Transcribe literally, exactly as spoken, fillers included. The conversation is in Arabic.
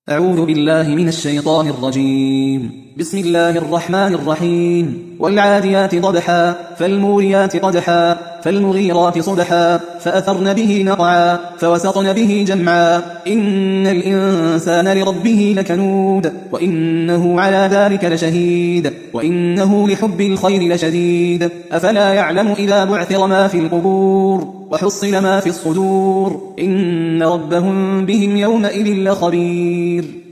أعوذ بالله من الشيطان الرجيم. بسم الله الرحمن الرحيم. والعاديات ضبحا فالموريات قدحا فالمغيرات صبحا فأثرن به نقعا فوسطن به جمعا إن الإنسان لربه لكنود وإنه على ذلك لشهيد وإنه لحب الخير لشديد أفلا يعلم إذا بعثر ما في القبور وحصل ما في الصدور إن ربهم بهم يومئذ لخبير.